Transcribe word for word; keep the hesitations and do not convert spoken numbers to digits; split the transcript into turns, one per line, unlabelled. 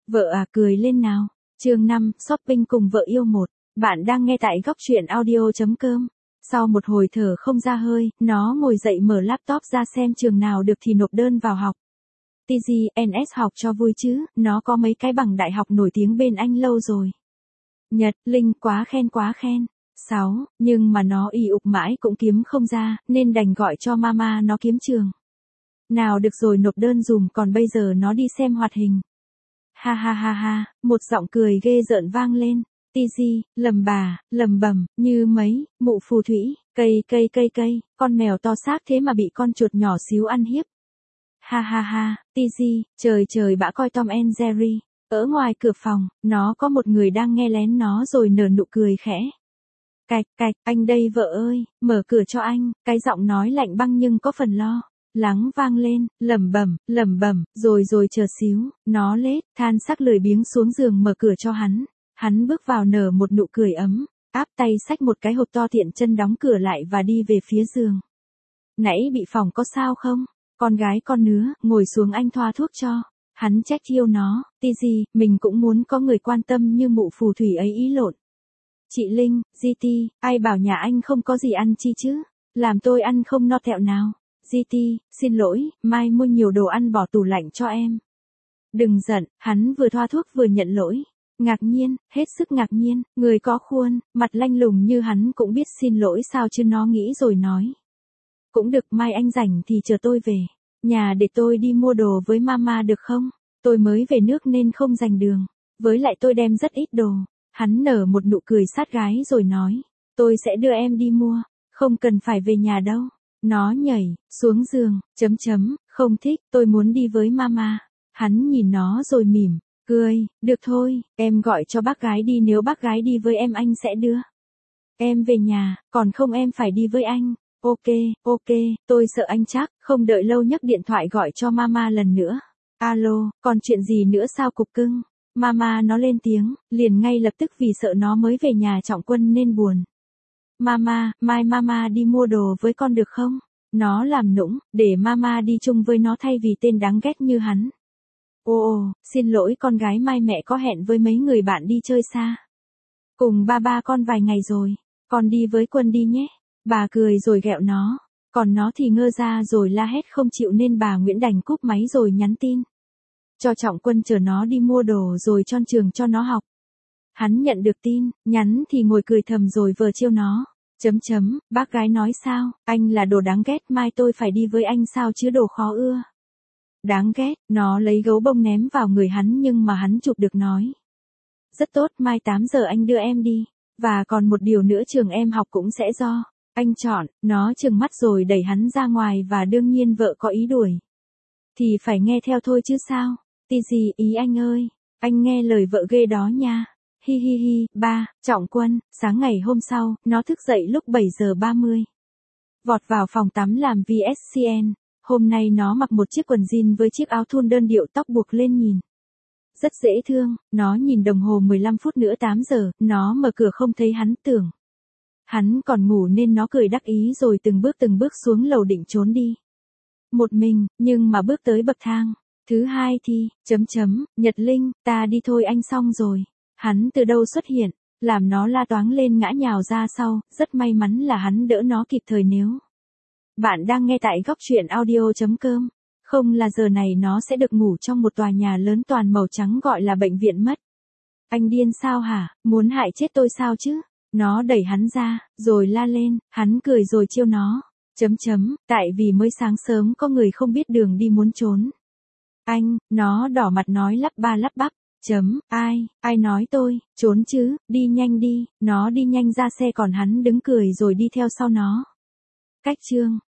Vợ à cười lên nào. Chương năm, shopping cùng vợ yêu một. Bạn đang nghe tại góc truyện audio chấm com. Sau một hồi thở không ra hơi, nó ngồi dậy mở laptop ra xem trường nào được thì nộp đơn vào học. tê giê en ét học cho vui chứ, nó có mấy cái bằng đại học nổi tiếng bên Anh lâu rồi. Nhật, Linh quá khen quá khen. sáu, nhưng mà nó ì ục mãi cũng kiếm không ra, nên đành gọi cho mama nó kiếm trường. Nào được rồi nộp đơn dùm còn bây giờ nó đi xem hoạt hình. Ha ha ha ha, một giọng cười ghê rợn vang lên. tê giê, lầm bà, lầm bầm, như mấy, mụ phù thủy, cây cây cây cây, con mèo to xác thế mà bị con chuột nhỏ xíu ăn hiếp. Ha ha ha, tê giê, trời trời bã coi Tom and Jerry. Ở ngoài cửa phòng, nó có một người đang nghe lén nó rồi nở nụ cười khẽ. Cạch cạch, anh đây vợ ơi, mở cửa cho anh, cái giọng nói lạnh băng nhưng có phần lo lắng vang lên, lẩm bẩm, lẩm bẩm, rồi rồi chờ xíu, nó lết, than sắc lười biếng xuống giường mở cửa cho hắn. Hắn bước vào nở một nụ cười ấm, áp tay xách một cái hộp to tiện chân đóng cửa lại và đi về phía giường. Nãy bị phòng có sao không? Con gái con nứa, ngồi xuống anh thoa thuốc cho. Hắn trách chiêu nó, tê giê, mình cũng muốn có người quan tâm như mụ phù thủy ấy ý lộn. Chị Linh, giê tê, ai bảo nhà anh không có gì ăn chi chứ? Làm tôi ăn không no tẹo nào. giê tê, xin lỗi, mai mua nhiều đồ ăn bỏ tủ lạnh cho em. Đừng giận, hắn vừa thoa thuốc vừa nhận lỗi. Ngạc nhiên, hết sức ngạc nhiên, người có khuôn, mặt lanh lùng như hắn cũng biết xin lỗi sao chứ nó nghĩ rồi nói. Cũng được, mai anh rảnh thì chờ tôi về. Nhà để tôi đi mua đồ với mama được không? Tôi mới về nước nên không rành đường. Với lại tôi đem rất ít đồ. Hắn nở một nụ cười sát gái rồi nói. Tôi sẽ đưa em đi mua. Không cần phải về nhà đâu. Nó nhảy xuống giường, chấm chấm, không thích, tôi muốn đi với mama. Hắn nhìn nó rồi mỉm, cười, được thôi, em gọi cho bác gái đi, nếu bác gái đi với em anh sẽ đưa em về nhà, còn không em phải đi với anh. Ok, ok, tôi sợ anh chắc, không đợi lâu nhấc điện thoại gọi cho mama lần nữa. Alo, còn chuyện gì nữa sao cục cưng? Mama nó lên tiếng, liền ngay lập tức vì sợ nó mới về nhà Trọng Quân nên buồn. Mama, mai mama đi mua đồ với con được không? Nó làm nũng, để mama đi chung với nó thay vì tên đáng ghét như hắn. Ồ, xin lỗi con gái, mai mẹ có hẹn với mấy người bạn đi chơi xa. Cùng ba ba con vài ngày rồi, con đi với Quân đi nhé. Bà cười rồi ghẹo nó, còn nó thì ngơ ra rồi la hét không chịu nên bà Nguyễn đành cúp máy rồi nhắn tin. Cho Trọng Quân chờ nó đi mua đồ rồi chọn trường cho nó học. Hắn nhận được tin, nhắn thì ngồi cười thầm rồi vờ trêu nó. Chấm chấm, bác gái nói sao, anh là đồ đáng ghét, mai tôi phải đi với anh sao chứ đồ khó ưa. Đáng ghét, nó lấy gấu bông ném vào người hắn nhưng mà hắn chụp được nói. Rất tốt, mai tám giờ anh đưa em đi. Và còn một điều nữa, trường em học cũng sẽ do anh chọn. Nó trừng mắt rồi đẩy hắn ra ngoài và đương nhiên vợ có ý đuổi. Thì phải nghe theo thôi chứ sao. tê giê, ý anh ơi, anh nghe lời vợ ghê đó nha. Hi hi hi, ba, Trọng Quân, sáng ngày hôm sau, nó thức dậy lúc bảy giờ ba mươi. Vọt vào phòng tắm làm vê ét xê en, hôm nay nó mặc một chiếc quần jean với chiếc áo thun đơn điệu, tóc buộc lên nhìn rất dễ thương, nó nhìn đồng hồ mười lăm phút nữa tám giờ, nó mở cửa không thấy hắn, tưởng hắn còn ngủ nên nó cười đắc ý rồi từng bước từng bước xuống lầu định trốn đi. Một mình, nhưng mà bước tới bậc thang thứ hai thì, chấm chấm, Nhật Linh, ta đi thôi anh xong rồi. Hắn từ đâu xuất hiện, làm nó la toáng lên ngã nhào ra sau, rất may mắn là hắn đỡ nó kịp thời nếu. Bạn đang nghe tại góc truyện audio chấm com. Không là giờ này nó sẽ được ngủ trong một tòa nhà lớn toàn màu trắng gọi là bệnh viện mất. Anh điên sao hả, muốn hại chết tôi sao chứ? Nó đẩy hắn ra, rồi la lên, hắn cười rồi trêu nó. Chấm chấm, tại vì mới sáng sớm có người không biết đường đi muốn trốn. Anh, nó đỏ mặt nói lắp ba lắp bắp. Chấm, ai, ai nói tôi, trốn chứ, đi nhanh đi, nó đi nhanh ra xe còn hắn đứng cười rồi đi theo sau nó. Cách chương